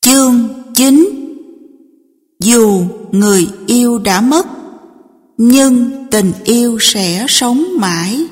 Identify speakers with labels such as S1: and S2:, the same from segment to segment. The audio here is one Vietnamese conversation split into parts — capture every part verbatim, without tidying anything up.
S1: Chương chín. Dù người yêu đã mất, nhưng tình yêu sẽ sống mãi.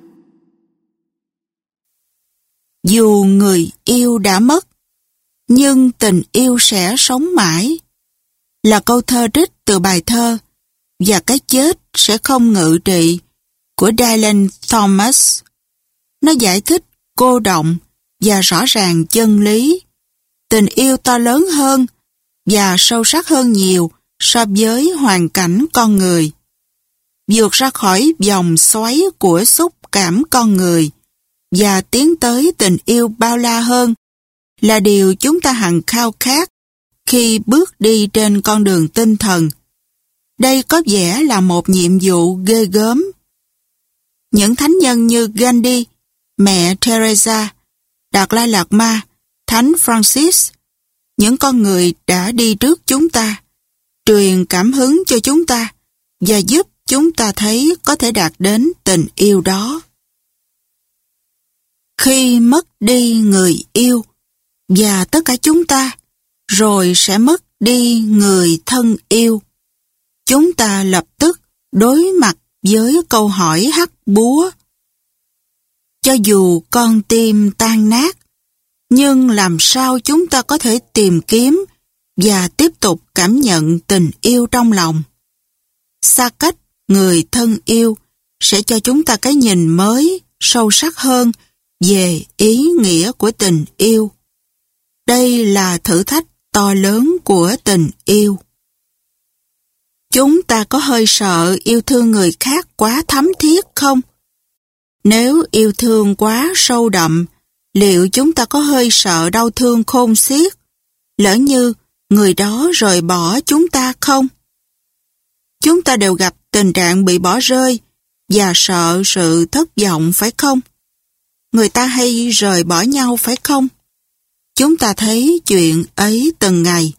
S1: Dù người yêu đã mất, nhưng tình yêu sẽ sống mãi là câu thơ trích từ bài thơ Và cái chết sẽ không ngự trị của Dylan Thomas. Nó giải thích cô đọng và rõ ràng chân lý. Tình yêu to lớn hơn và sâu sắc hơn nhiều so với hoàn cảnh con người. Vượt ra khỏi vòng xoáy của xúc cảm con người và tiến tới tình yêu bao la hơn là điều chúng ta hằng khao khát khi bước đi trên con đường tinh thần. Đây có vẻ là một nhiệm vụ ghê gớm. Những thánh nhân như Gandhi, mẹ Teresa, Đạt Lai Lạt Ma, Thánh Francis, những con người đã đi trước chúng ta, truyền cảm hứng cho chúng ta và giúp chúng ta thấy có thể đạt đến tình yêu đó. Khi mất đi người yêu và tất cả chúng ta, rồi sẽ mất đi người thân yêu, chúng ta lập tức đối mặt với câu hỏi hắc búa. Cho dù con tim tan nát, nhưng làm sao chúng ta có thể tìm kiếm và tiếp tục cảm nhận tình yêu trong lòng? Xa cách người thân yêu sẽ cho chúng ta cái nhìn mới, sâu sắc hơn về ý nghĩa của tình yêu. Đây là thử thách to lớn của tình yêu. Chúng ta có hơi sợ yêu thương người khác quá thấm thiết không? Nếu yêu thương quá sâu đậm, liệu chúng ta có hơi sợ đau thương khôn xiết, lỡ như người đó rời bỏ chúng ta không? Chúng ta đều gặp tình trạng bị bỏ rơi và sợ sự thất vọng phải không? Người ta hay rời bỏ nhau phải không? Chúng ta thấy chuyện ấy từng ngày.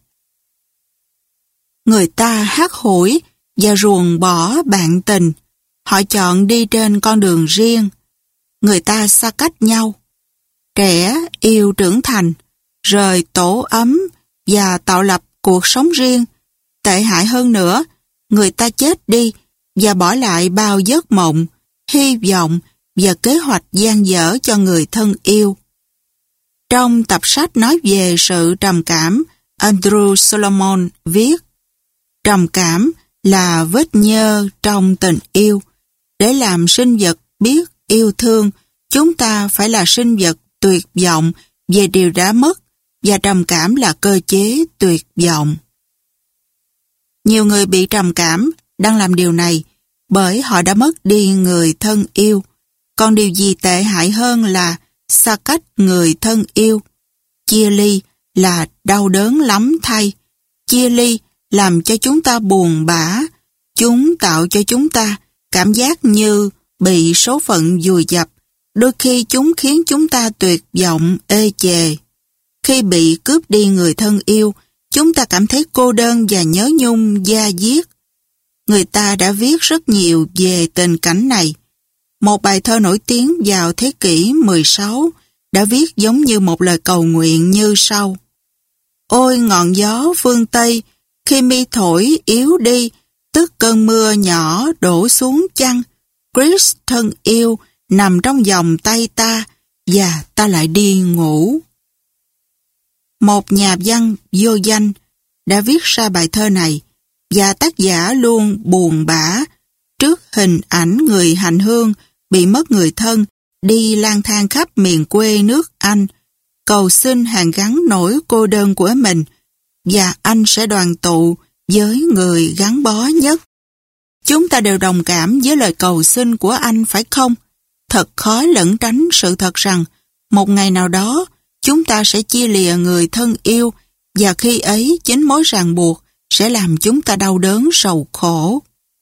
S1: Người ta hắt hủi và ruồng bỏ bạn tình. Họ chọn đi trên con đường riêng. Người ta xa cách nhau. Trẻ yêu trưởng thành, rời tổ ấm và tạo lập cuộc sống riêng. Tệ hại hơn nữa, người ta chết đi và bỏ lại bao giấc mộng, hy vọng và kế hoạch dang dở cho người thân yêu. Trong tập sách nói về sự trầm cảm, Andrew Solomon viết: trầm cảm là vết nhơ trong tình yêu. Để làm sinh vật biết yêu thương, chúng ta phải là sinh vật tuyệt vọng về điều đã mất, và trầm cảm là cơ chế tuyệt vọng. Nhiều người bị trầm cảm đang làm điều này bởi họ đã mất đi người thân yêu. Còn điều gì tệ hại hơn là xa cách người thân yêu. Chia ly là đau đớn lắm thay. Chia ly làm cho chúng ta buồn bã. Chúng tạo cho chúng ta cảm giác như bị số phận vùi dập. Đôi khi chúng khiến chúng ta tuyệt vọng, ê chề. Khi bị cướp đi người thân yêu, chúng ta cảm thấy cô đơn và nhớ nhung da diết. Người ta đã viết rất nhiều về tình cảnh này. Một bài thơ nổi tiếng vào thế kỷ mười sáu đã viết giống như một lời cầu nguyện như sau: ôi ngọn gió phương Tây, khi mi thổi yếu đi, tức cơn mưa nhỏ đổ xuống chăng, Chris thân yêu nằm trong vòng tay ta và ta lại đi ngủ. Một nhà văn vô danh đã viết ra bài thơ này và tác giả luôn buồn bã trước hình ảnh người hành hương bị mất người thân đi lang thang khắp miền quê nước Anh, cầu xin hàn gắn nỗi cô đơn của mình, và anh sẽ đoàn tụ với người gắn bó nhất. Chúng ta đều đồng cảm với lời cầu xin của anh phải không? Thật khó lẩn tránh sự thật rằng một ngày nào đó chúng ta sẽ chia lìa người thân yêu, và khi ấy chính mối ràng buộc sẽ làm chúng ta đau đớn sầu khổ.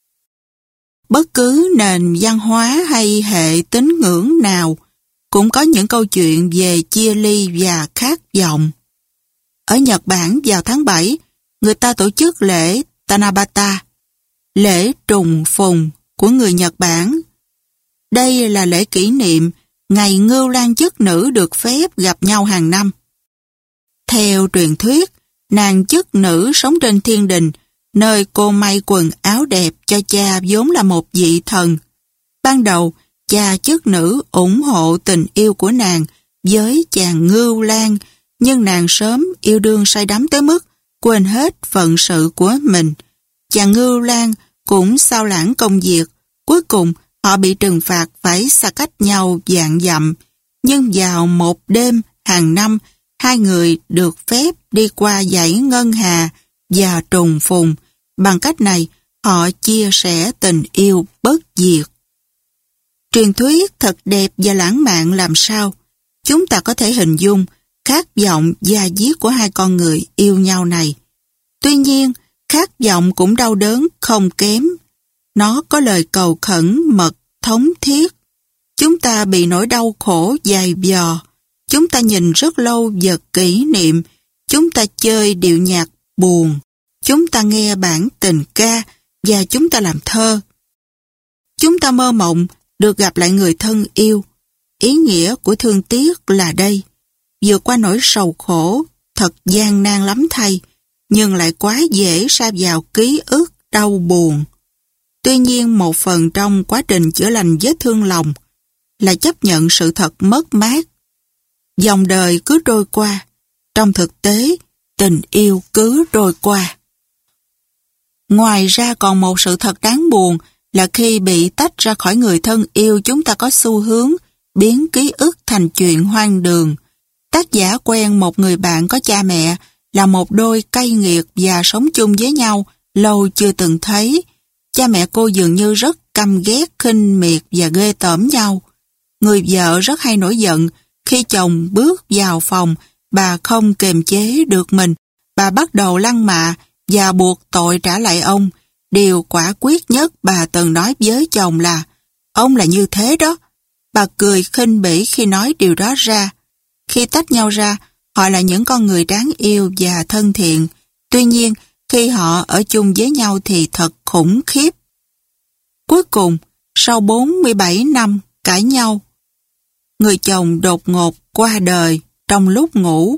S1: Bất cứ nền văn hóa hay hệ tín ngưỡng nào cũng có những câu chuyện về chia ly và khát vọng. Ở Nhật Bản vào tháng bảy, người ta tổ chức lễ Tanabata, lễ trùng phùng của người Nhật Bản. Đây là lễ kỷ niệm ngày ngưu lang chức nữ được phép gặp nhau hàng năm. Theo truyền thuyết, Nàng chức nữ sống trên thiên đình, nơi cô may quần áo đẹp cho cha vốn là một vị thần. Ban đầu, cha chức nữ ủng hộ tình yêu của nàng với chàng Ngưu Lang, nhưng nàng sớm yêu đương say đắm tới mức quên hết phận sự của mình. Chàng Ngưu Lang cũng sao lãng công việc, cuối cùng họ bị trừng phạt phải xa cách nhau vạn dặm. Nhưng vào một đêm hàng năm, hai người được phép đi qua dãy ngân hà và trùng phùng. Bằng cách này, họ chia sẻ tình yêu bất diệt. Truyền thuyết thật đẹp và lãng mạn làm sao? Chúng ta có thể hình dung khát vọng da diết của hai con người yêu nhau này. Tuy nhiên, khát vọng cũng đau đớn không kém. Nó có lời cầu khẩn mật, thống thiết. Chúng ta bị nỗi đau khổ dài dò. Chúng ta nhìn rất lâu vật kỷ niệm. Chúng ta chơi điệu nhạc buồn. Chúng ta nghe bản tình ca và chúng ta làm thơ. Chúng ta mơ mộng được gặp lại người thân yêu. Ý nghĩa của thương tiếc là đây. Vượt qua nỗi sầu khổ, thật gian nan lắm thay, nhưng lại quá dễ sa vào ký ức đau buồn. Tuy nhiên một phần trong quá trình chữa lành vết thương lòng là chấp nhận sự thật mất mát. Dòng đời cứ trôi qua, trong thực tế tình yêu cứ trôi qua. Ngoài ra còn một sự thật đáng buồn là khi bị tách ra khỏi người thân yêu, chúng ta có xu hướng biến ký ức thành chuyện hoang đường. Tác giả quen một người bạn có cha mẹ là một đôi cay nghiệt và sống chung với nhau lâu chưa từng thấy. Cha mẹ cô dường như rất căm ghét, khinh miệt và ghê tởm nhau. Người vợ rất hay nổi giận. Khi chồng bước vào phòng, bà không kềm chế được mình. Bà bắt đầu lăng mạ và buộc tội trả lại ông. Điều quả quyết nhất bà từng nói với chồng là ông là như thế đó. Bà cười khinh bỉ khi nói điều đó ra. Khi tách nhau ra, họ là những con người đáng yêu và thân thiện. Tuy nhiên, khi họ ở chung với nhau thì thật khủng khiếp. Cuối cùng, sau bốn mươi bảy năm cãi nhau, người chồng đột ngột qua đời trong lúc ngủ.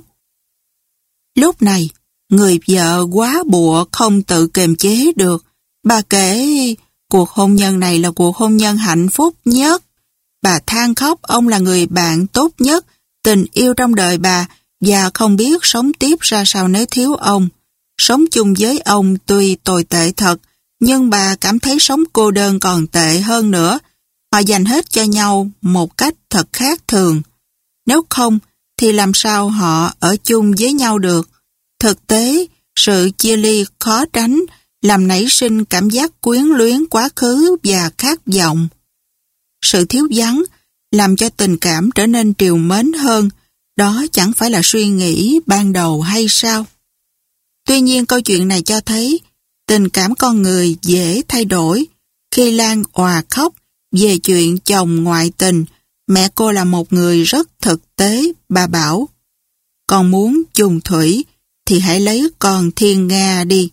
S1: Lúc này, người vợ quá bụa không tự kiềm chế được. Bà kể cuộc hôn nhân này là cuộc hôn nhân hạnh phúc nhất. Bà than khóc ông là người bạn tốt nhất, tình yêu trong đời bà và không biết sống tiếp ra sao nếu thiếu ông. Sống chung với ông tuy tồi tệ thật, nhưng bà cảm thấy sống cô đơn còn tệ hơn nữa. Họ dành hết cho nhau một cách thật khác thường. Nếu không, thì làm sao họ ở chung với nhau được? Thực tế, sự chia ly khó tránh, làm nảy sinh cảm giác quyến luyến quá khứ và khát vọng. Sự thiếu vắng làm cho tình cảm trở nên trìu mến hơn. Đó chẳng phải là suy nghĩ ban đầu hay sao? Tuy nhiên câu chuyện này cho thấy tình cảm con người dễ thay đổi. Khi Lan òa khóc về chuyện chồng ngoại tình, mẹ cô là một người rất thực tế, bà bảo. Con muốn chung thủy thì hãy lấy con thiên nga đi.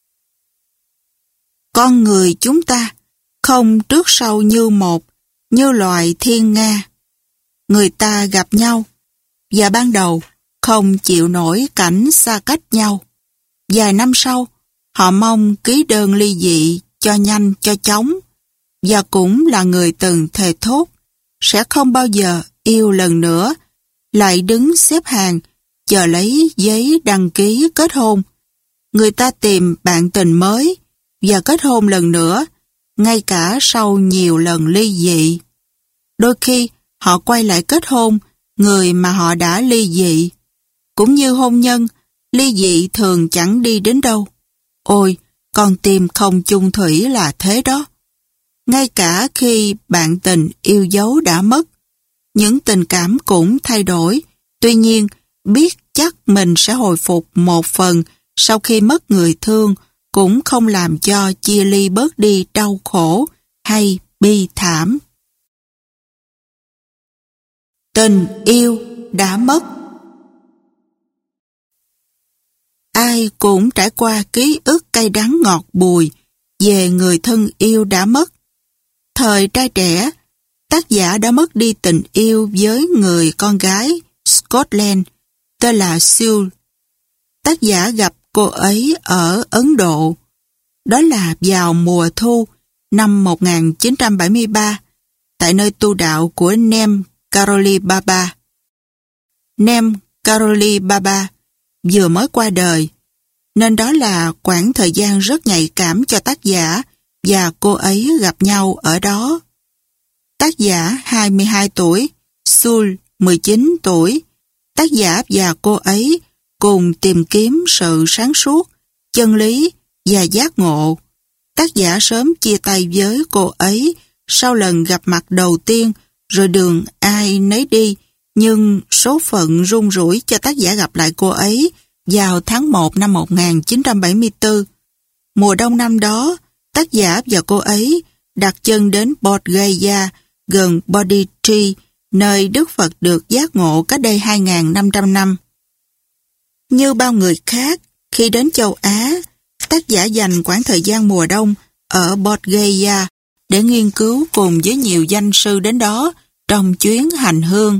S1: Con người chúng ta không trước sau như một, như loài thiên nga. Người ta gặp nhau và ban đầu không chịu nổi cảnh xa cách nhau. Vài năm sau, họ mong ký đơn ly dị cho nhanh cho chóng và cũng là người từng thề thốt sẽ không bao giờ yêu lần nữa, lại đứng xếp hàng chờ lấy giấy đăng ký kết hôn. Người ta tìm bạn tình mới và kết hôn lần nữa, ngay cả sau nhiều lần ly dị. Đôi khi họ quay lại kết hôn người mà họ đã ly dị. Cũng như hôn nhân, ly dị thường chẳng đi đến đâu. Ôi, con tim không chung thủy là thế đó. Ngay cả khi bạn tình yêu dấu đã mất, những tình cảm cũng thay đổi. Tuy nhiên, biết chắc mình sẽ hồi phục một phần sau khi mất người thương cũng không làm cho chia ly bớt đi đau khổ hay bi thảm. Tình yêu đã mất. Ai cũng trải qua ký ức cay đắng ngọt bùi về người thân yêu đã mất. Thời trai trẻ, tác giả đã mất đi tình yêu với người con gái Scotland tên là Sue. tác giả gặp cô ấy ở Ấn Độ. Đó là vào mùa thu năm một nghìn chín trăm bảy mươi ba, tại nơi tu đạo của Nem Karoli Baba. Nem Karoli Baba vừa mới qua đời, nên đó là khoảng thời gian rất nhạy cảm cho tác giả và cô ấy gặp nhau ở đó. Tác giả hai mươi hai tuổi, Sul mười chín tuổi. Tác giả và cô ấy cùng tìm kiếm sự sáng suốt, chân lý và giác ngộ. Tác giả sớm chia tay với cô ấy sau lần gặp mặt đầu tiên, rồi đường ai nấy đi, nhưng số phận rung rủi cho tác giả gặp lại cô ấy vào tháng một năm một nghìn chín trăm bảy mươi tư. Mùa đông năm đó, tác giả và cô ấy đặt chân đến Bodh Gaya gần Bodhi Tree, nơi Đức Phật được giác ngộ cách đây hai nghìn năm trăm năm. Như bao người khác, khi đến châu Á, tác giả dành khoảng thời gian mùa đông ở Bodh Gaya để nghiên cứu cùng với nhiều danh sư đến đó trong chuyến hành hương.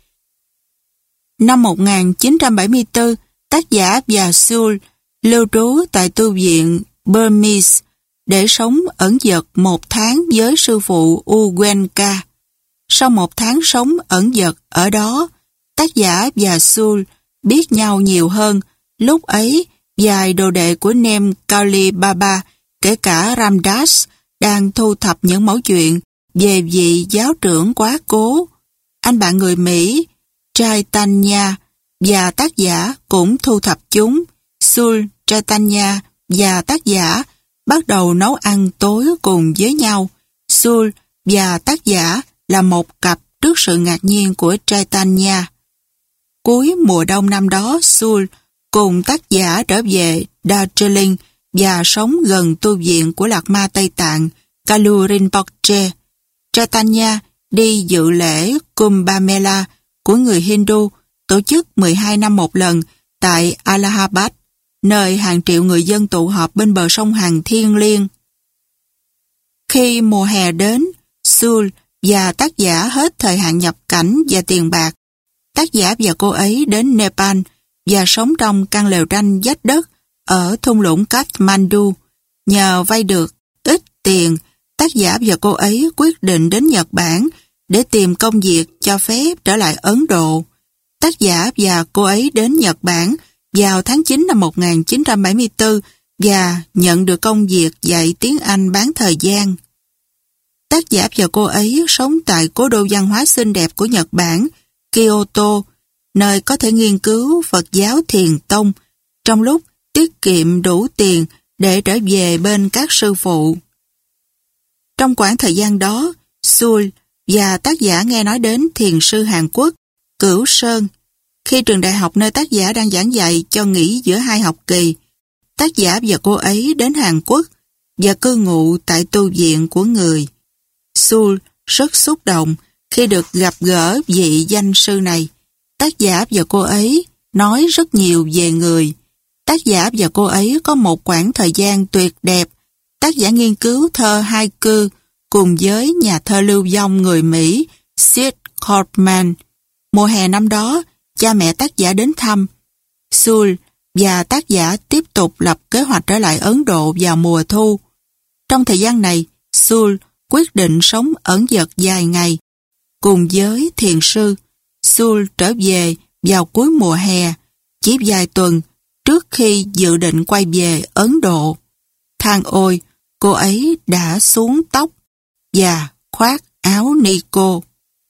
S1: Năm một nghìn chín trăm bảy mươi tư, tác giả và Sul lưu trú tại tu viện Burmese để sống ẩn dật một tháng với sư phụ Uwenka. Sau một tháng sống ẩn dật ở đó, tác giả và Sul biết nhau nhiều hơn. Lúc ấy, vài đồ đệ của Nem Karoli Baba, kể cả Ramdas, đang thu thập những mẩu chuyện về vị giáo trưởng quá cố. Anh bạn người Mỹ, Chaitanya, và tác giả cũng thu thập chúng. Sul, Chaitanya và tác giả bắt đầu nấu ăn tối cùng với nhau. Sul và tác giả là một cặp trước sự ngạc nhiên của Chaitanya. Cuối mùa đông năm đó, Sul cùng tác giả trở về Darjeeling và sống gần tu viện của Lạc Ma Tây Tạng, Kalu Rinpoche. Chaitanya đi dự lễ Kumbh Mela của người Hindu, tổ chức mười hai năm một lần tại Allahabad, nơi hàng triệu người dân tụ họp bên bờ sông Hằng thiêng liêng. Khi mùa hè đến, Sul và tác giả hết thời hạn nhập cảnh và tiền bạc. Tác giả và cô ấy đến Nepal và sống trong căn lều tranh vách đất ở thung lũng Kathmandu. Nhờ vay được ít tiền, tác giả và cô ấy quyết định đến Nhật Bản để tìm công việc cho phép trở lại Ấn Độ. Tác giả và cô ấy đến Nhật Bản vào tháng chín năm một nghìn chín trăm bảy mươi tư và nhận được công việc dạy tiếng Anh bán thời gian. Tác giả và cô ấy sống tại cố đô văn hóa xinh đẹp của Nhật Bản, Kyoto, nơi có thể nghiên cứu Phật giáo Thiền Tông, trong lúc tiết kiệm đủ tiền để trở về bên các sư phụ. Trong khoảng thời gian đó, Sul và tác giả nghe nói đến thiền sư Hàn Quốc, Cửu Sơn. Khi trường đại học nơi tác giả đang giảng dạy cho nghỉ giữa hai học kỳ, tác giả và cô ấy đến Hàn Quốc và cư ngụ tại tu viện của người. Sul rất xúc động khi được gặp gỡ vị danh sư này. Tác giả và cô ấy nói rất nhiều về người. Tác giả và cô ấy có một khoảng thời gian tuyệt đẹp. Tác giả nghiên cứu thơ haiku cùng với nhà thơ lưu vong người Mỹ Sid Kaufman. Mùa hè năm đó, cha mẹ tác giả đến thăm. Sul và tác giả tiếp tục lập kế hoạch trở lại Ấn Độ vào mùa thu. Trong thời gian này, Sul quyết định sống ẩn dật dài ngày. Cùng với thiền sư, Sul trở về vào cuối mùa hè, chỉ vài tuần trước khi dự định quay về Ấn Độ. Than ôi, cô ấy đã xuống tóc và khoác áo Nico.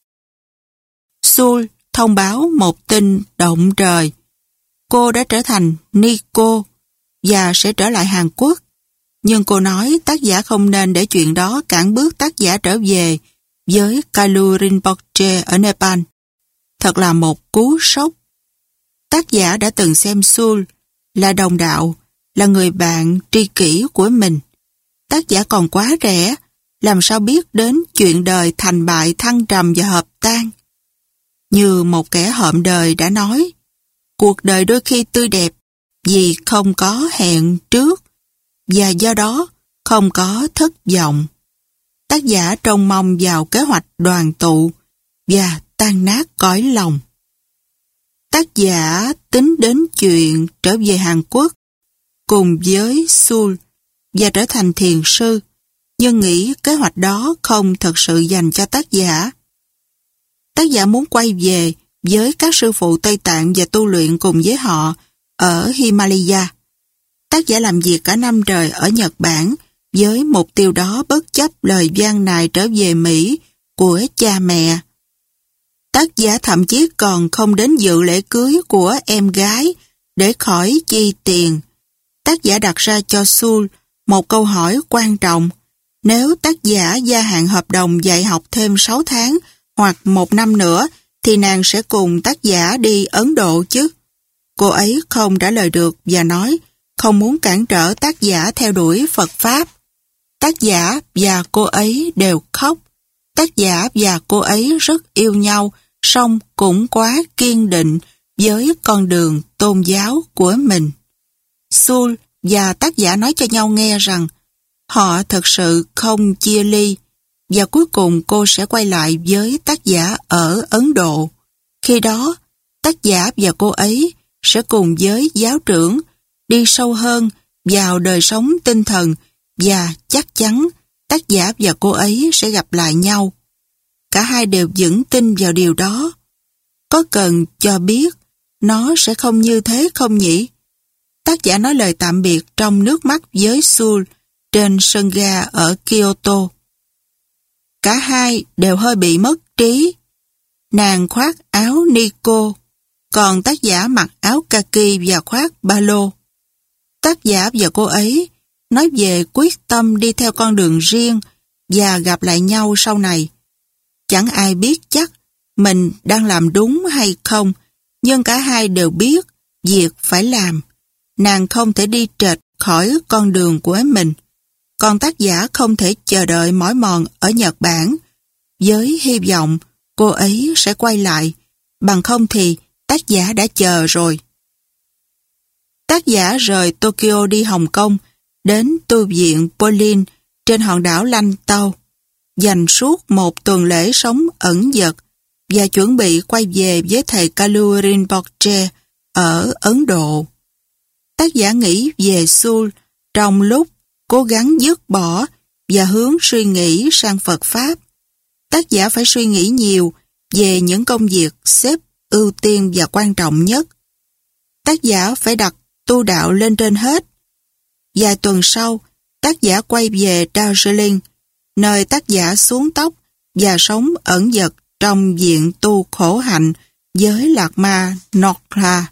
S1: Sul thông báo một tin động trời. Cô đã trở thành Nico và sẽ trở lại Hàn Quốc. Nhưng cô nói tác giả không nên để chuyện đó cản bước tác giả trở về với Kalu Rinpoche ở Nepal. Thật là một cú sốc. Tác giả đã từng xem Sul là đồng đạo, là người bạn tri kỷ của mình. Tác giả còn quá trẻ, làm sao biết đến chuyện đời thành bại thăng trầm và hợp tan. Như một kẻ hợm đời đã nói, cuộc đời đôi khi tươi đẹp vì không có hẹn trước và do đó không có thất vọng. Tác giả trông mong vào kế hoạch đoàn tụ và tan nát cõi lòng. tác giả tính đến chuyện trở về Hàn Quốc cùng với Seoul và trở thành thiền sư, nhưng nghĩ kế hoạch đó không thật sự dành cho tác giả. Tác giả muốn quay về với các sư phụ Tây Tạng và tu luyện cùng với họ ở Himalaya. Tác giả làm việc cả năm trời ở Nhật Bản với mục tiêu đó, bất chấp lời van nài trở về Mỹ của cha mẹ. Tác giả thậm chí còn không đến dự lễ cưới của em gái để khỏi chi tiền. Tác giả đặt ra cho Seoul một câu hỏi quan trọng. Nếu tác giả gia hạn hợp đồng dạy học thêm sáu tháng hoặc một năm nữa, thì nàng sẽ cùng tác giả đi Ấn Độ chứ. Cô ấy không trả lời được và nói không muốn cản trở tác giả theo đuổi Phật Pháp. Tác giả và cô ấy đều khóc. Tác giả và cô ấy rất yêu nhau, song cũng quá kiên định với con đường tôn giáo của mình. Seoul và tác giả nói cho nhau nghe rằng họ thật sự không chia ly, và cuối cùng cô sẽ quay lại với tác giả ở Ấn Độ. Khi đó, tác giả và cô ấy sẽ cùng với giáo trưởng đi sâu hơn vào đời sống tinh thần, và chắc chắn tác giả và cô ấy sẽ gặp lại nhau. Cả hai đều vững tin vào điều đó. Có cần cho biết nó sẽ không như thế không nhỉ? Tác giả nói lời tạm biệt trong nước mắt với Seoul trên sân ga ở Kyoto. Cả hai đều hơi bị mất trí. Nàng khoác áo Nico, còn tác giả mặc áo kaki và khoác ba lô. Tác giả và cô ấy nói về quyết tâm đi theo con đường riêng và gặp lại nhau sau này. Chẳng ai biết chắc mình đang làm đúng hay không, nhưng cả hai đều biết việc phải làm. Nàng không thể đi trệch khỏi con đường của mình, còn tác giả không thể chờ đợi mỏi mòn ở Nhật Bản với hy vọng cô ấy sẽ quay lại, bằng không thì tác giả đã chờ rồi. Tác giả rời Tokyo đi Hồng Kông, đến tu viện Polin trên hòn đảo Lanh Tâu, dành suốt một tuần lễ sống ẩn dật và chuẩn bị quay về với thầy Kalu Rinpoche ở Ấn Độ. Tác giả nghĩ về Seoul trong lúc cố gắng dứt bỏ và hướng suy nghĩ sang Phật Pháp. Tác giả phải suy nghĩ nhiều về những công việc xếp ưu tiên và quan trọng nhất. Tác giả phải đặt tu đạo lên trên hết. Vài tuần sau, tác giả quay về Darjeeling, nơi tác giả xuống tóc và sống ẩn dật trong viện tu khổ hạnh với Lạc Ma Nokra.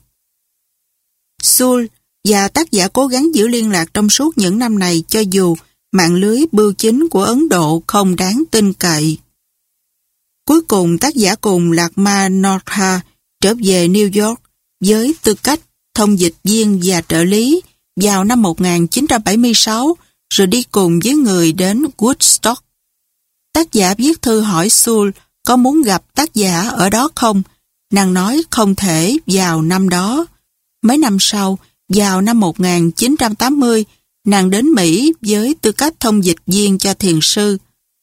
S1: Seoul và tác giả cố gắng giữ liên lạc trong suốt những năm này, cho dù mạng lưới bưu chính của Ấn Độ không đáng tin cậy. Cuối cùng tác giả cùng Lạc Ma Nokra trở về New York với tư cách thông dịch viên và trợ lý vào năm một nghìn chín trăm bảy mươi sáu, rồi đi cùng với người đến Woodstock. Tác giả viết thư hỏi Seoul có muốn gặp tác giả ở đó không. Nàng nói không thể vào năm đó. Mấy năm sau, vào năm một nghìn chín trăm tám mươi, nàng đến Mỹ với tư cách thông dịch viên cho thiền sư.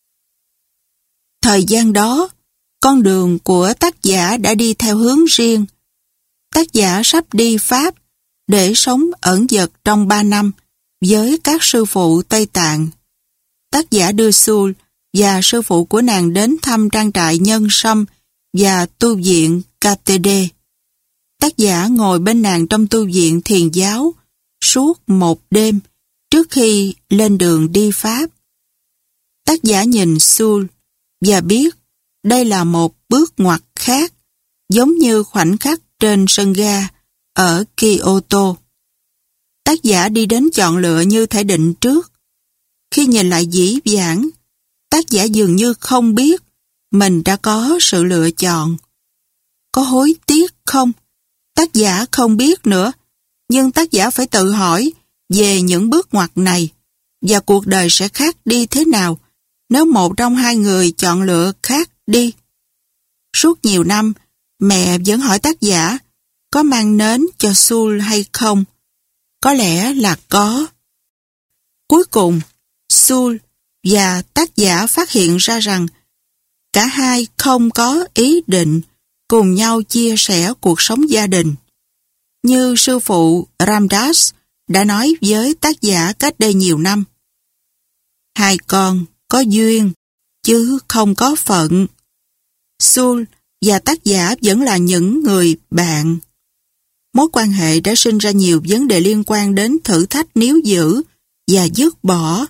S1: Thời gian đó, con đường của tác giả đã đi theo hướng riêng. Tác giả sắp đi Pháp để sống ẩn dật trong ba năm với các sư phụ Tây Tạng. Tác giả đưa Seoul và sư phụ của nàng đến thăm trang trại Nhân Sâm và tu viện ca tê đê. Tác giả ngồi bên nàng trong tu viện thiền giáo suốt một đêm trước khi lên đường đi Pháp. Tác giả nhìn Seoul và biết đây là một bước ngoặt khác, giống như khoảnh khắc trên sân ga ở Kyoto. Tác giả đi đến chọn lựa như thể định trước. Khi nhìn lại dĩ vãng, tác giả dường như không biết mình đã có sự lựa chọn. Có hối tiếc không? Tác giả không biết nữa, nhưng tác giả phải tự hỏi về những bước ngoặt này và cuộc đời sẽ khác đi thế nào nếu một trong hai người chọn lựa khác đi. Suốt nhiều năm, mẹ vẫn hỏi tác giả có mang nến cho Seoul hay không. Có lẽ là có. Cuối cùng, Seoul và tác giả phát hiện ra rằng cả hai không có ý định cùng nhau chia sẻ cuộc sống gia đình. Như sư phụ Ramdas đã nói với tác giả cách đây nhiều năm. Hai con có duyên, chứ không có phận. Sul và tác giả vẫn là những người bạn. Mối quan hệ đã sinh ra nhiều vấn đề liên quan đến thử thách níu giữ và dứt bỏ.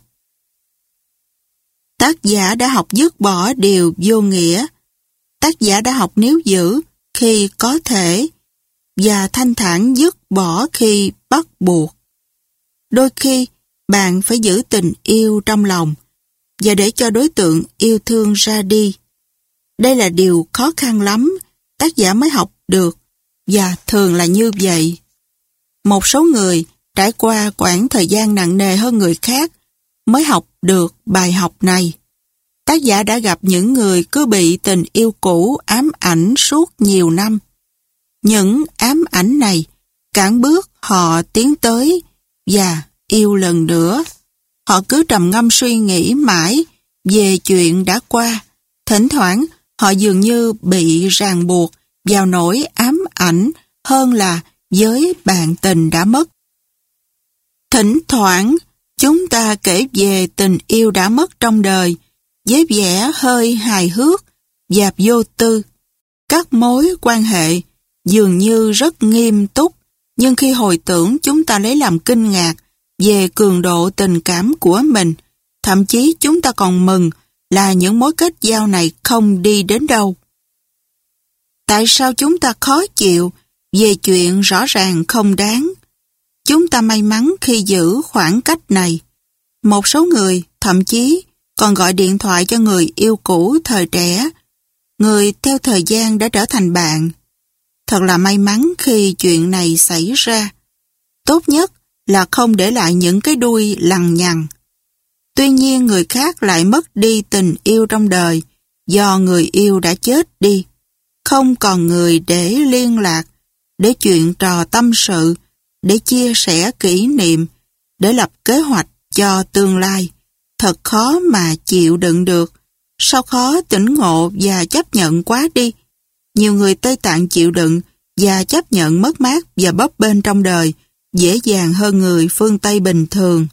S1: Tác giả đã học dứt bỏ điều vô nghĩa. Tác giả đã học níu giữ khi có thể và thanh thản dứt bỏ khi bắt buộc. Đôi khi, bạn phải giữ tình yêu trong lòng và để cho đối tượng yêu thương ra đi. Đây là điều khó khăn lắm, tác giả mới học được, và thường là như vậy. Một số người trải qua quãng thời gian nặng nề hơn người khác mới học được bài học này. Tác giả đã gặp những người cứ bị tình yêu cũ ám ảnh suốt nhiều năm. Những ám ảnh này cản bước họ tiến tới và yêu lần nữa. Họ cứ trầm ngâm suy nghĩ mãi về chuyện đã qua. Thỉnh thoảng họ dường như bị ràng buộc vào nỗi ám ảnh hơn là với bạn tình đã mất. Thỉnh thoảng chúng ta kể về tình yêu đã mất trong đời với vẻ hơi hài hước và vô tư. Các mối quan hệ dường như rất nghiêm túc, nhưng khi hồi tưởng chúng ta lấy làm kinh ngạc về cường độ tình cảm của mình. Thậm chí chúng ta còn mừng là những mối kết giao này không đi đến đâu. Tại sao chúng ta khó chịu về chuyện rõ ràng không đáng? Chúng ta may mắn khi giữ khoảng cách này. Một số người thậm chí còn gọi điện thoại cho người yêu cũ thời trẻ, người theo thời gian đã trở thành bạn. Thật là may mắn khi chuyện này xảy ra. Tốt nhất là không để lại những cái đuôi lằng nhằng. Tuy nhiên người khác lại mất đi tình yêu trong đời do người yêu đã chết đi. Không còn người để liên lạc, để chuyện trò tâm sự, để chia sẻ kỷ niệm, để lập kế hoạch cho tương lai. Thật khó mà chịu đựng được. Sao khó tỉnh ngộ và chấp nhận quá đi. Nhiều người Tây Tạng chịu đựng và chấp nhận mất mát và bấp bênh trong đời dễ dàng hơn người phương Tây bình thường.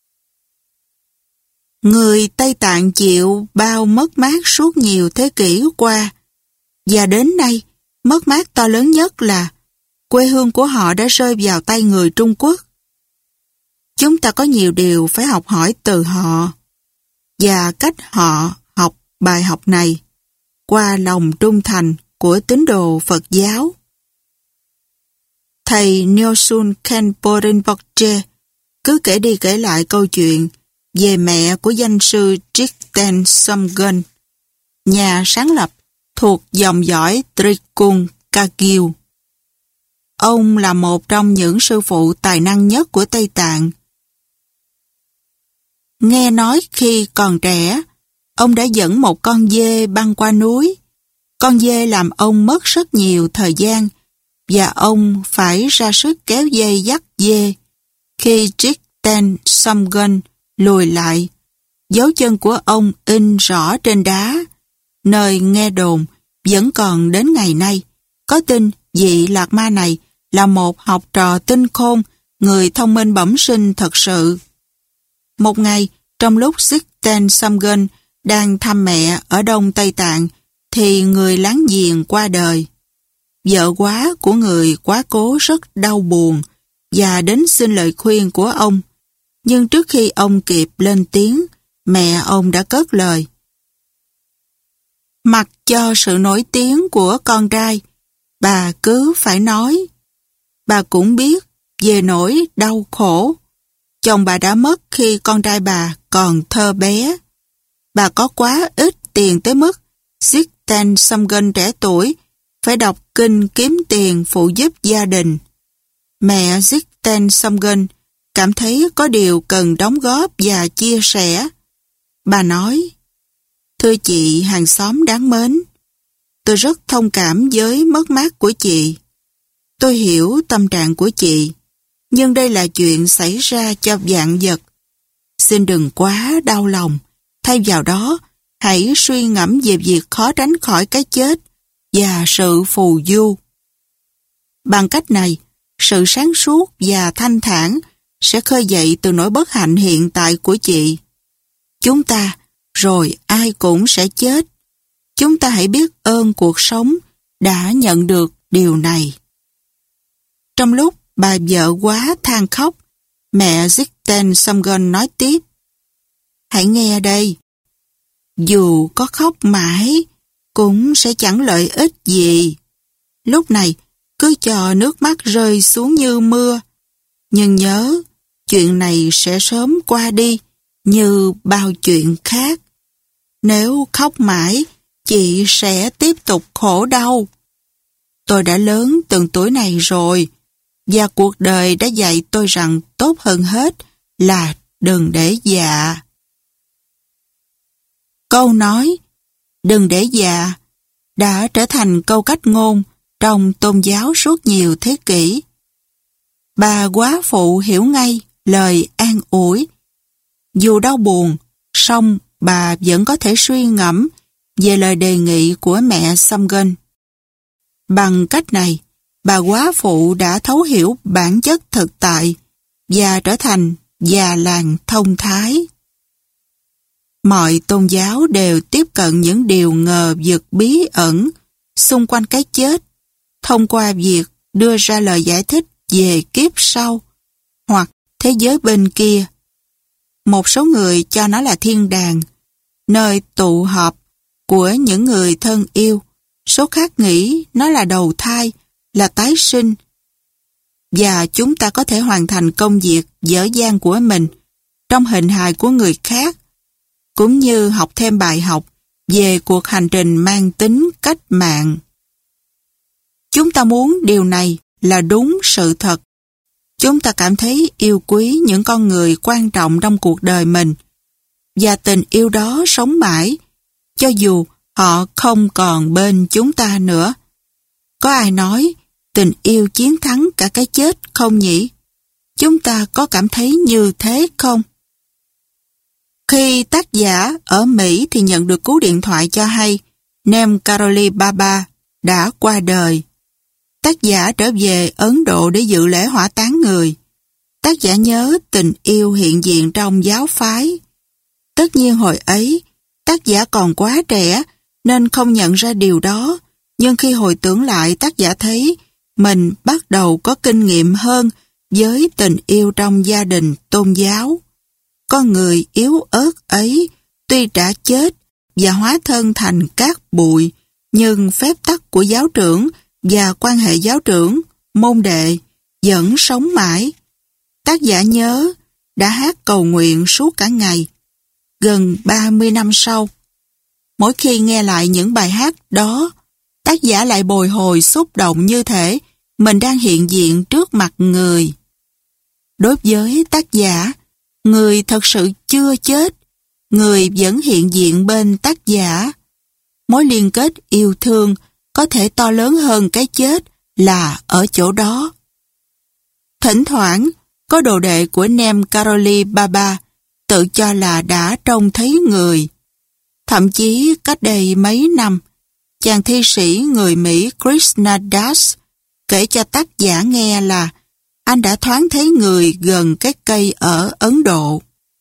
S1: Người Tây Tạng chịu bao mất mát suốt nhiều thế kỷ qua, và đến nay, mất mát to lớn nhất là quê hương của họ đã rơi vào tay người Trung Quốc. Chúng ta có nhiều điều phải học hỏi từ họ, và cách họ học bài học này qua lòng trung thành của tín đồ Phật giáo. Thầy Nyosun Khenpo Rinpoche cứ kể đi kể lại câu chuyện về mẹ của danh sư Trikten Somgon, nhà sáng lập thuộc dòng dõi Trikung Kagyu. Ông là một trong những sư phụ tài năng nhất của Tây Tạng. Nghe nói khi còn trẻ, ông đã dẫn một con dê băng qua núi. Con dê làm ông mất rất nhiều thời gian và ông phải ra sức kéo dây dắt dê. Khi Trikten Somgon lùi lại, dấu chân của ông in rõ trên đá, nơi nghe đồn vẫn còn đến ngày nay. Có tin vị lạc ma này là một học trò tinh khôn, người thông minh bẩm sinh thật sự. Một ngày, trong lúc Trikten Somgon đang thăm mẹ ở Đông Tây Tạng, thì người láng giềng qua đời. Vợ quá của người quá cố rất đau buồn và đến xin lời khuyên của ông. Nhưng trước khi ông kịp lên tiếng, mẹ ông đã cất lời. Mặc cho sự nổi tiếng của con trai, bà cứ phải nói. Bà cũng biết về nỗi đau khổ. Chồng bà đã mất khi con trai bà còn thơ bé. Bà có quá ít tiền tới mức Trikten Somgon trẻ tuổi phải đọc kinh kiếm tiền phụ giúp gia đình. Mẹ Trikten Somgon cảm thấy có điều cần đóng góp và chia sẻ. Bà nói, thưa chị hàng xóm đáng mến, tôi rất thông cảm với mất mát của chị. Tôi hiểu tâm trạng của chị, nhưng đây là chuyện xảy ra cho vạn vật. Xin đừng quá đau lòng, thay vào đó, hãy suy ngẫm về việc khó tránh khỏi cái chết và sự phù du. Bằng cách này, sự sáng suốt và thanh thản sẽ khơi dậy từ nỗi bất hạnh hiện tại của chị. Chúng ta, rồi ai cũng sẽ chết. Chúng ta hãy biết ơn cuộc sống đã nhận được điều này. Trong lúc bà vợ quá than khóc, mẹ Zitten Samgon nói tiếp: Hãy nghe đây. Dù có khóc mãi, cũng sẽ chẳng lợi ích gì. Lúc này, cứ cho nước mắt rơi xuống như mưa. Nhưng nhớ, chuyện này sẽ sớm qua đi, như bao chuyện khác. Nếu khóc mãi, chị sẽ tiếp tục khổ đau. Tôi đã lớn từng tuổi này rồi, và cuộc đời đã dạy tôi rằng tốt hơn hết là đừng để già. Câu nói đừng để già đã trở thành câu cách ngôn trong tôn giáo suốt nhiều thế kỷ. Bà góa phụ hiểu ngay lời an ủi. Dù đau buồn, song bà vẫn có thể suy ngẫm về lời đề nghị của mẹ Samgon. Bằng cách này, bà góa phụ đã thấu hiểu bản chất thực tại và trở thành già làng thông thái. Mọi tôn giáo đều tiếp cận những điều ngờ vực bí ẩn xung quanh cái chết thông qua việc đưa ra lời giải thích về kiếp sau hoặc thế giới bên kia. Một số người cho nó là thiên đàng, nơi tụ họp của những người thân yêu. Số khác nghĩ nó là đầu thai, là tái sinh. Và chúng ta có thể hoàn thành công việc dở dang của mình trong hình hài của người khác, cũng như học thêm bài học về cuộc hành trình mang tính cách mạng. Chúng ta muốn điều này là đúng sự thật. Chúng ta cảm thấy yêu quý những con người quan trọng trong cuộc đời mình, và tình yêu đó sống mãi, cho dù họ không còn bên chúng ta nữa. Có ai nói tình yêu chiến thắng cả cái chết không nhỉ? Chúng ta có cảm thấy như thế không? Khi tác giả ở Mỹ thì nhận được cú điện thoại cho hay Nem Karoli Baba đã qua đời. Tác giả trở về Ấn Độ để dự lễ hỏa táng người. Tác giả nhớ tình yêu hiện diện trong giáo phái. Tất nhiên hồi ấy, tác giả còn quá trẻ nên không nhận ra điều đó, nhưng khi hồi tưởng lại, tác giả thấy mình bắt đầu có kinh nghiệm hơn với tình yêu trong gia đình tôn giáo. Con người yếu ớt ấy tuy đã chết và hóa thân thành cát bụi, nhưng phép tắc của giáo trưởng và quan hệ giáo trưởng, môn đệ vẫn sống mãi. Tác giả nhớ đã hát cầu nguyện suốt cả ngày. Gần ba mươi năm sau, mỗi khi nghe lại những bài hát đó, tác giả lại bồi hồi xúc động như thể mình đang hiện diện trước mặt người. Đối với tác giả, người thật sự chưa chết, người vẫn hiện diện bên tác giả. Mối liên kết yêu thương có thể to lớn hơn cái chết là ở chỗ đó. Thỉnh thoảng, có đồ đệ của Nem Karoli Baba tự cho là đã trông thấy người. Thậm chí cách đây mấy năm, chàng thi sĩ người Mỹ Krishna Das kể cho tác giả nghe là anh đã thoáng thấy người gần cái cây ở Ấn Độ.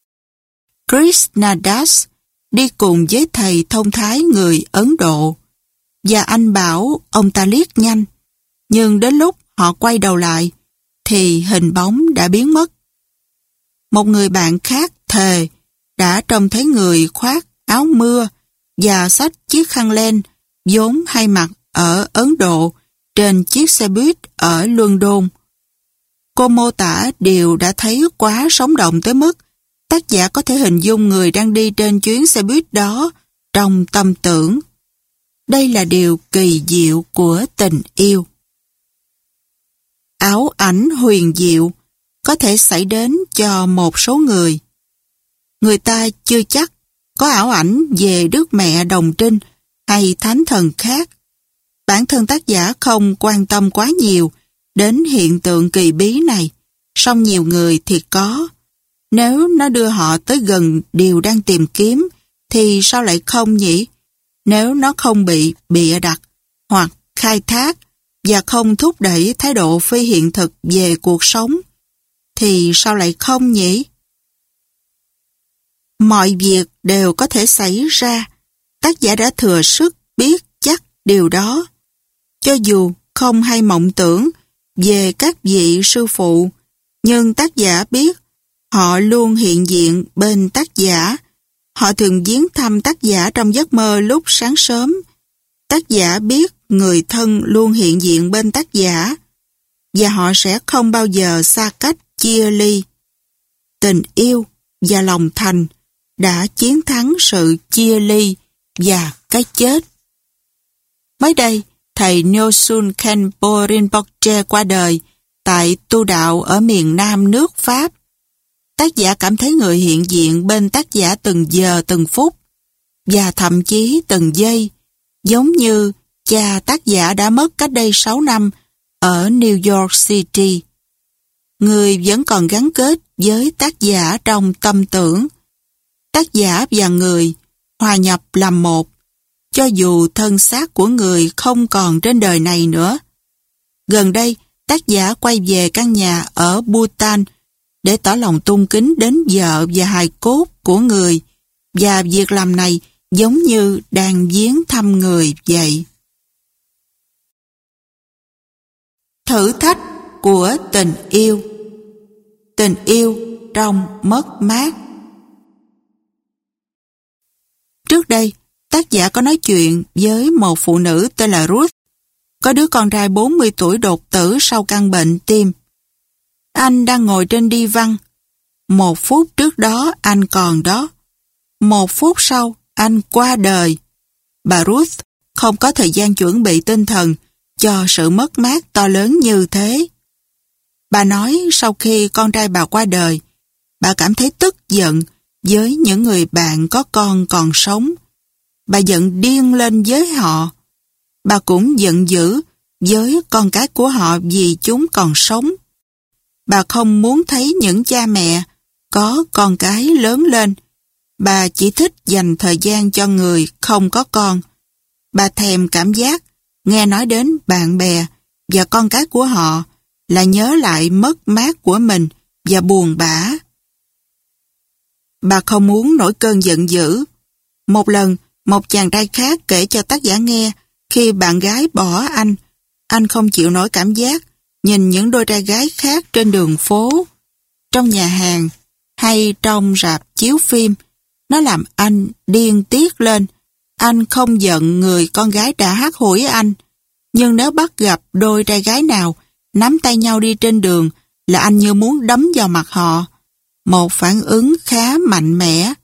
S1: Krishna Das đi cùng với thầy thông thái người Ấn Độ, và anh bảo ông ta liếc nhanh, nhưng đến lúc họ quay đầu lại thì hình bóng đã biến mất. Một người bạn khác thề đã trông thấy người khoác áo mưa và xách chiếc khăn len vốn hay mặc ở Ấn Độ trên chiếc xe buýt ở London. Cô mô tả điều đã thấy quá sống động tới mức tác giả có thể hình dung người đang đi trên chuyến xe buýt đó trong tâm tưởng. Đây là điều kỳ diệu của tình yêu. Ảo ảnh huyền diệu có thể xảy đến cho một số người. Người ta chưa chắc có ảo ảnh về Đức Mẹ Đồng Trinh hay thánh thần khác. Bản thân tác giả không quan tâm quá nhiều đến hiện tượng kỳ bí này, song nhiều người thì có. Nếu nó đưa họ tới gần điều đang tìm kiếm, thì sao lại không nhỉ? Nếu nó không bị bịa đặt, hoặc khai thác và không thúc đẩy thái độ phi hiện thực về cuộc sống, thì sao lại không nhỉ? Mọi việc đều có thể xảy ra, tác giả đã thừa sức biết chắc điều đó. Cho dù không hay mộng tưởng về các vị sư phụ, nhưng tác giả biết họ luôn hiện diện bên tác giả. Họ thường viếng thăm tác giả trong giấc mơ lúc sáng sớm. Tác giả biết người thân luôn hiện diện bên tác giả, và họ sẽ không bao giờ xa cách chia ly. Tình yêu và lòng thành đã chiến thắng sự chia ly và cái chết. Mới đây, thầy Nyosun Khenpo Rinpoche qua đời tại tu đạo ở miền Nam nước Pháp. Tác giả cảm thấy người hiện diện bên tác giả từng giờ từng phút, và thậm chí từng giây, giống như cha tác giả đã mất cách đây sáu năm ở New York City. Người vẫn còn gắn kết với tác giả trong tâm tưởng. Tác giả và người hòa nhập làm một, cho dù thân xác của người không còn trên đời này nữa. Gần đây, tác giả quay về căn nhà ở Bhutan để tỏ lòng tôn kính đến vợ và hài cốt của người, và việc làm này giống như đang viếng thăm người vậy. Thử thách của tình yêu. Tình yêu trong mất mát. Trước đây, tác giả có nói chuyện với một phụ nữ tên là Ruth, có đứa con trai bốn mươi tuổi đột tử sau căn bệnh tim. Anh đang ngồi trên đi văn. Một phút trước đó anh còn đó. Một phút sau anh qua đời. Bà Ruth không có thời gian chuẩn bị tinh thần cho sự mất mát to lớn như thế. Bà nói sau khi con trai bà qua đời, bà cảm thấy tức giận với những người bạn có con còn sống. Bà giận điên lên với họ. Bà cũng giận dữ với con cái của họ vì chúng còn sống. Bà không muốn thấy những cha mẹ có con cái lớn lên. Bà chỉ thích dành thời gian cho người không có con. Bà thèm cảm giác nghe nói đến bạn bè và con cái của họ là nhớ lại mất mát của mình và buồn bã. Bà không muốn nổi cơn giận dữ. Một lần, một chàng trai khác kể cho tác giả nghe khi bạn gái bỏ anh, anh không chịu nổi cảm giác nhìn những đôi trai gái khác trên đường phố, trong nhà hàng hay trong rạp chiếu phim. Nó làm anh điên tiết lên. Anh không giận người con gái đã hắt hủi anh, nhưng nếu bắt gặp đôi trai gái nào nắm tay nhau đi trên đường là anh như muốn đấm vào mặt họ. Một phản ứng khá mạnh mẽ.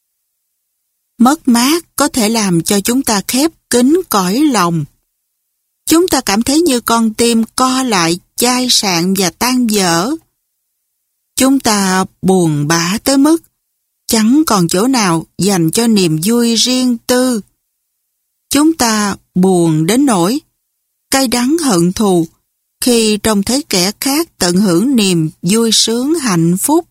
S1: Mất mát có thể làm cho chúng ta khép kín cõi lòng. Chúng ta cảm thấy như con tim co lại, chai sạn và tan vỡ. Chúng ta buồn bã tới mức chẳng còn chỗ nào dành cho niềm vui riêng tư. Chúng ta buồn đến nỗi cay đắng hận thù khi trông thấy kẻ khác tận hưởng niềm vui sướng hạnh phúc.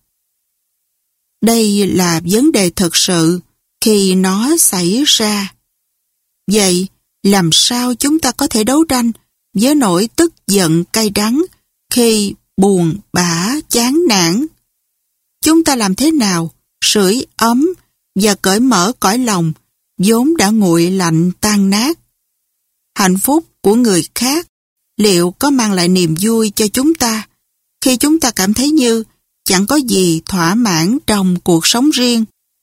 S1: Đây là vấn đề thực sự khi nó xảy ra. Vậy, làm sao chúng ta có thể đấu tranh với nỗi tức giận cay đắng khi buồn bã chán nản? Chúng ta làm thế nào sưởi ấm và cởi mở cõi lòng vốn đã nguội lạnh tan nát? Hạnh phúc của người khác liệu có mang lại niềm vui cho chúng ta khi chúng ta cảm thấy như chẳng có gì thỏa mãn trong cuộc sống riêng?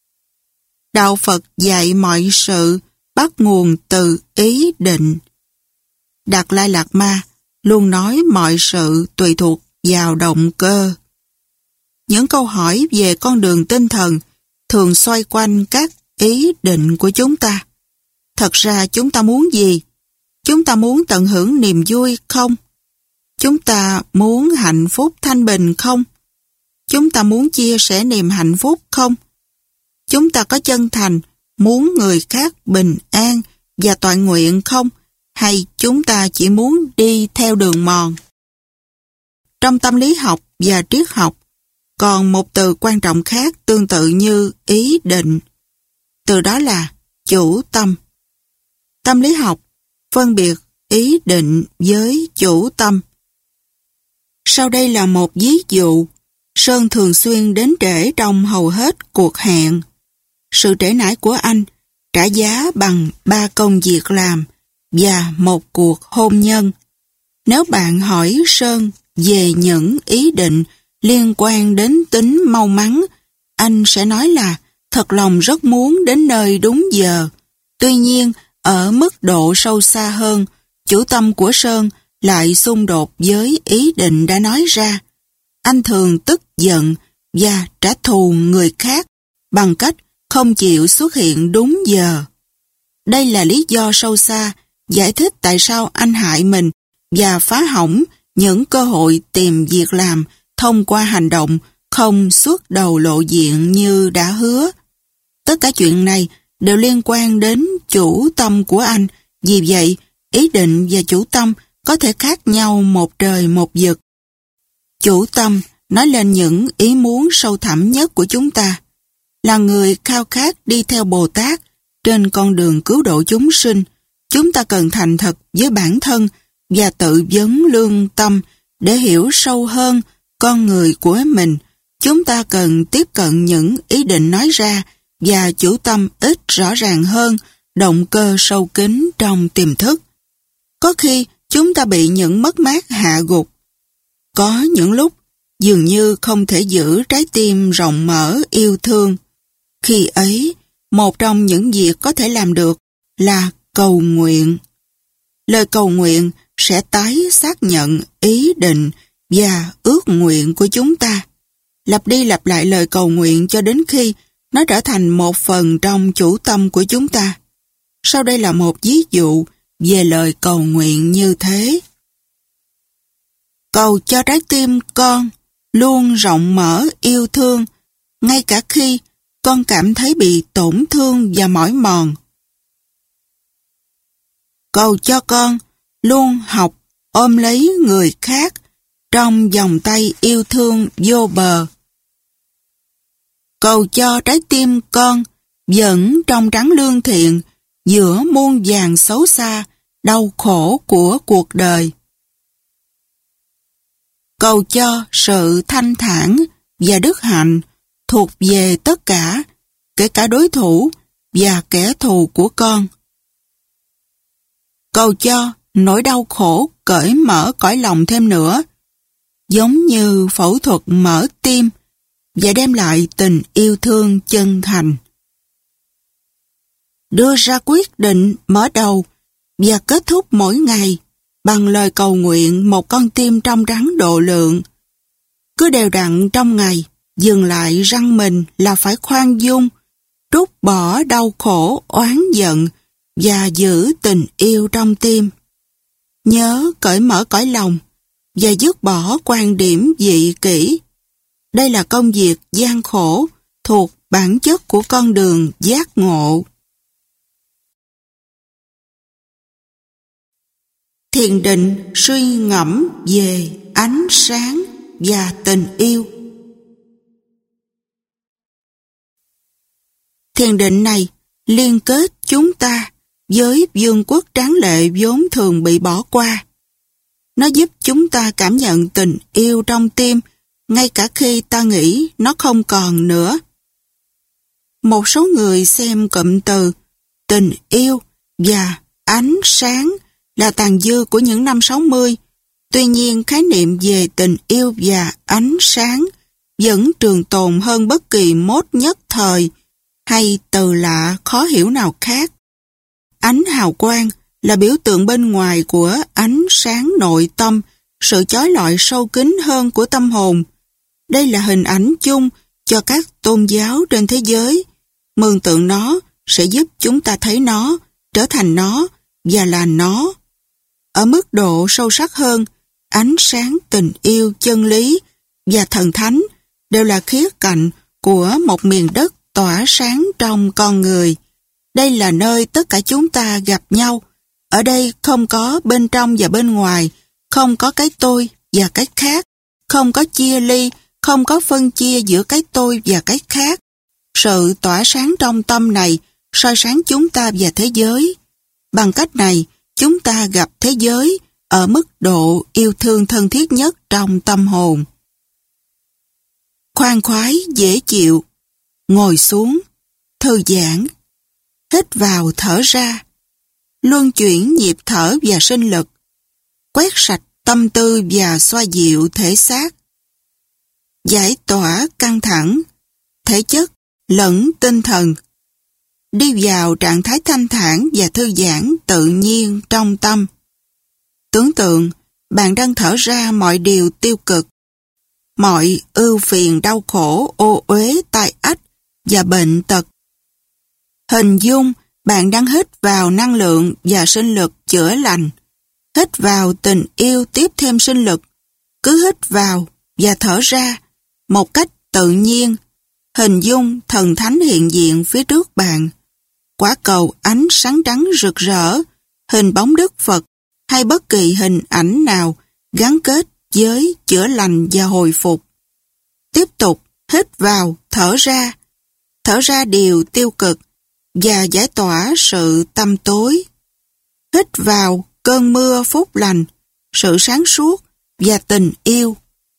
S1: Đạo Phật dạy mọi sự bắt nguồn từ ý định. Đạt Lai Lạt Ma luôn nói mọi sự tùy thuộc vào động cơ. Những câu hỏi về con đường tinh thần thường xoay quanh các ý định của chúng ta. Thật ra chúng ta muốn gì? Chúng ta muốn tận hưởng niềm vui không? Chúng ta muốn hạnh phúc thanh bình không? Chúng ta muốn chia sẻ niềm hạnh phúc không? Chúng ta có chân thành muốn người khác bình an và toàn nguyện không? Hay chúng ta chỉ muốn đi theo đường mòn? Trong tâm lý học và triết học, còn một từ quan trọng khác tương tự như ý định. Từ đó là chủ tâm. Tâm lý học phân biệt ý định với chủ tâm. Sau đây là một ví dụ. Sơn thường xuyên đến trễ trong hầu hết cuộc hẹn. Sự trễ nải của anh trả giá bằng ba công việc làm và một cuộc hôn nhân. Nếu bạn hỏi Sơn về những ý định liên quan đến tính mau mắn, anh sẽ nói là thật lòng rất muốn đến nơi đúng giờ. Tuy nhiên, ở mức độ sâu xa hơn, chủ tâm của Sơn lại xung đột với ý định đã nói ra. Anh thường tức giận và trả thù người khác bằng cách không chịu xuất hiện đúng giờ. Đây là lý do sâu xa giải thích tại sao anh hại mình và phá hỏng những cơ hội tìm việc làm thông qua hành động không xuất đầu lộ diện như đã hứa. Tất cả chuyện này đều liên quan đến chủ tâm của anh, vì vậy ý định và chủ tâm có thể khác nhau một trời một vực. Chủ tâm nói lên những ý muốn sâu thẳm nhất của chúng ta. Là người khao khát đi theo Bồ Tát trên con đường cứu độ chúng sinh, chúng ta cần thành thật với bản thân và tự vấn lương tâm để hiểu sâu hơn con người của mình. Chúng ta cần tiếp cận những ý định nói ra và chủ tâm ít rõ ràng hơn động cơ sâu kín trong tiềm thức. Có khi chúng ta bị những mất mát hạ gục. Có những lúc dường như không thể giữ trái tim rộng mở yêu thương. Khi ấy, một trong những việc có thể làm được là cầu nguyện. Lời cầu nguyện sẽ tái xác nhận ý định và ước nguyện của chúng ta. Lặp đi lặp lại lời cầu nguyện cho đến khi nó trở thành một phần trong chủ tâm của chúng ta. Sau đây là một ví dụ về lời cầu nguyện như thế. Cầu cho trái tim con luôn rộng mở yêu thương, ngay cả khi con cảm thấy bị tổn thương và mỏi mòn. Cầu cho con luôn học ôm lấy người khác trong vòng tay yêu thương vô bờ. Cầu cho trái tim con vẫn trong trắng lương thiện giữa muôn vàn xấu xa, đau khổ của cuộc đời. Cầu cho sự thanh thản và đức hạnh thuộc về tất cả, kể cả đối thủ và kẻ thù của con. Cầu cho nỗi đau khổ cởi mở cõi lòng thêm nữa, giống như phẫu thuật mở tim, và đem lại tình yêu thương chân thành. Đưa ra quyết định mở đầu và kết thúc mỗi ngày bằng lời cầu nguyện một con tim trong trắng độ lượng. Cứ đều đặn trong ngày, dừng lại răng mình là phải khoan dung, trút bỏ đau khổ, oán giận và giữ tình yêu trong tim. Nhớ cởi mở cõi lòng và dứt bỏ quan điểm dị kỷ. Đây là công việc gian khổ thuộc bản chất của con đường giác ngộ. Thiền định suy ngẫm về ánh sáng và tình yêu. Thiền định này liên kết chúng ta với vương quốc tráng lệ vốn thường bị bỏ qua. Nó giúp chúng ta cảm nhận tình yêu trong tim ngay cả khi ta nghĩ nó không còn nữa. Một số người xem cụm từ tình yêu và ánh sáng là tàn dư của những năm sáu mươi. Tuy nhiên, khái niệm về tình yêu và ánh sáng vẫn trường tồn hơn bất kỳ mốt nhất thời hay từ lạ khó hiểu nào khác. Ánh hào quang là biểu tượng bên ngoài của ánh sáng nội tâm, sự chói lọi sâu kín hơn của tâm hồn. Đây là hình ảnh chung cho các tôn giáo trên thế giới. Mường tượng nó sẽ giúp chúng ta thấy nó, trở thành nó và là nó. Ở mức độ sâu sắc hơn, ánh sáng tình yêu, chân lý và thần thánh đều là khía cạnh của một miền đất tỏa sáng trong con người. Đây là nơi tất cả chúng ta gặp nhau. Ở đây không có bên trong và bên ngoài, không có cái tôi và cái khác, không có chia ly, không có phân chia giữa cái tôi và cái khác. Sự tỏa sáng trong tâm này soi sáng chúng ta và thế giới. Bằng cách này, chúng ta gặp thế giới ở mức độ yêu thương thân thiết nhất trong tâm hồn. Khoan khoái, dễ chịu, ngồi xuống, thư giãn, hít vào thở ra, luân chuyển nhịp thở và sinh lực, quét sạch tâm tư và xoa dịu thể xác, giải tỏa căng thẳng, thể chất lẫn tinh thần, đi vào trạng thái thanh thản và thư giãn tự nhiên trong tâm. Tưởng tượng bạn đang thở ra mọi điều tiêu cực, mọi ưu phiền đau khổ, ô uế, tai ách và bệnh tật. Hình dung bạn đang hít vào năng lượng và sinh lực chữa lành, hít vào tình yêu tiếp thêm sinh lực, cứ hít vào và thở ra một cách tự nhiên. Hình dung thần thánh hiện diện phía trước bạn, quả cầu ánh sáng trắng rực rỡ, hình bóng Đức Phật hay bất kỳ hình ảnh nào gắn kết với chữa lành và hồi phục. Tiếp tục hít vào, thở ra, thở ra điều tiêu cực và giải tỏa sự tăm tối. Hít vào cơn mưa phúc lành, sự sáng suốt và tình yêu.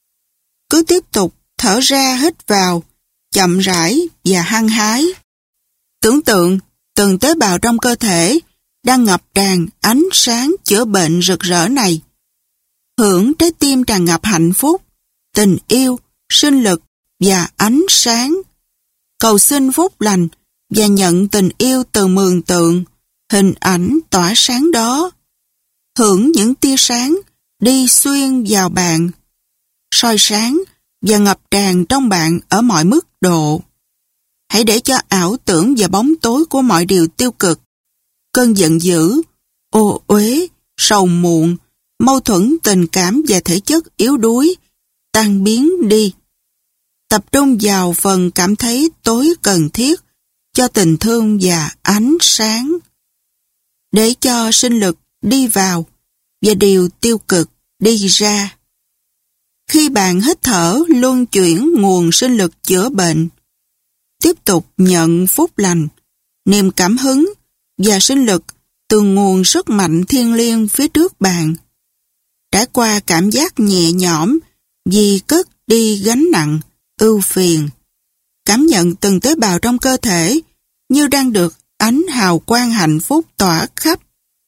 S1: Cứ tiếp tục thở ra hít vào, chậm rãi và hăng hái. Tưởng tượng từng tế bào trong cơ thể đang ngập tràn ánh sáng chữa bệnh rực rỡ này. Hưởng trái tim tràn ngập hạnh phúc, tình yêu, sinh lực và ánh sáng. Cầu xin phúc lành và nhận tình yêu từ mường tượng, hình ảnh tỏa sáng đó. Hưởng những tia sáng đi xuyên vào bạn, soi sáng và ngập tràn trong bạn ở mọi mức độ. Hãy để cho ảo tưởng và bóng tối của mọi điều tiêu cực, cơn giận dữ, ô uế, sầu muộn, mâu thuẫn tình cảm và thể chất yếu đuối tan biến đi. Tập trung vào phần cảm thấy tối cần thiết cho tình thương và ánh sáng. Để cho sinh lực đi vào và điều tiêu cực đi ra. Khi bạn hít thở luân chuyển nguồn sinh lực chữa bệnh, tiếp tục nhận phúc lành, niềm cảm hứng và sinh lực từ nguồn sức mạnh thiêng liêng phía trước bạn. Trải qua cảm giác nhẹ nhõm vì cất đi gánh nặng, ưu phiền. Cảm nhận từng tế bào trong cơ thể như đang được ánh hào quang hạnh phúc tỏa khắp.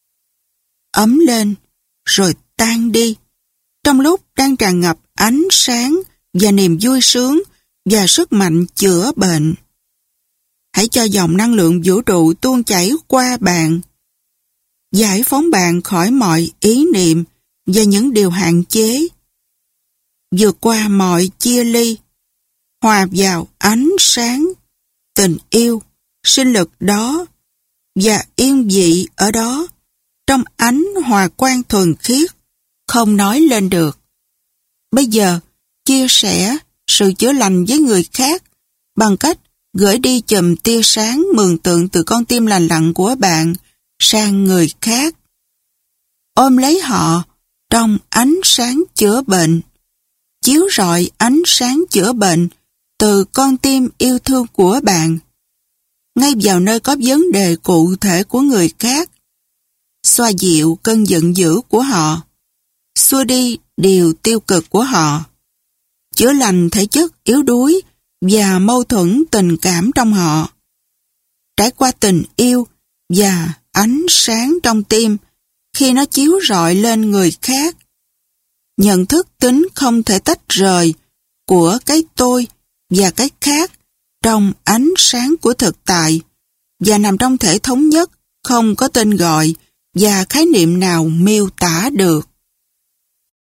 S1: Ấm lên, rồi tan đi, trong lúc đang tràn ngập ánh sáng và niềm vui sướng và sức mạnh chữa bệnh. Hãy cho dòng năng lượng vũ trụ tuôn chảy qua bạn, giải phóng bạn khỏi mọi ý niệm và những điều hạn chế, vượt qua mọi chia ly, hòa vào ánh sáng, tình yêu, sinh lực đó và yên vị ở đó trong ánh hòa quang thuần khiết, không nói lên được. Bây giờ, chia sẻ sự chữa lành với người khác bằng cách gửi đi chùm tia sáng mường tượng từ con tim lành lặn của bạn sang người khác. Ôm lấy họ trong ánh sáng chữa bệnh, chiếu rọi ánh sáng chữa bệnh từ con tim yêu thương của bạn, ngay vào nơi có vấn đề cụ thể của người khác. Xoa dịu cơn giận dữ của họ, xua đi điều tiêu cực của họ, chữa lành thể chất yếu đuối và mâu thuẫn tình cảm trong họ. Trải qua tình yêu và ánh sáng trong tim khi nó chiếu rọi lên người khác. Nhận thức tính không thể tách rời của cái tôi và cái khác trong ánh sáng của thực tại và nằm trong thể thống nhất không có tên gọi và khái niệm nào miêu tả được.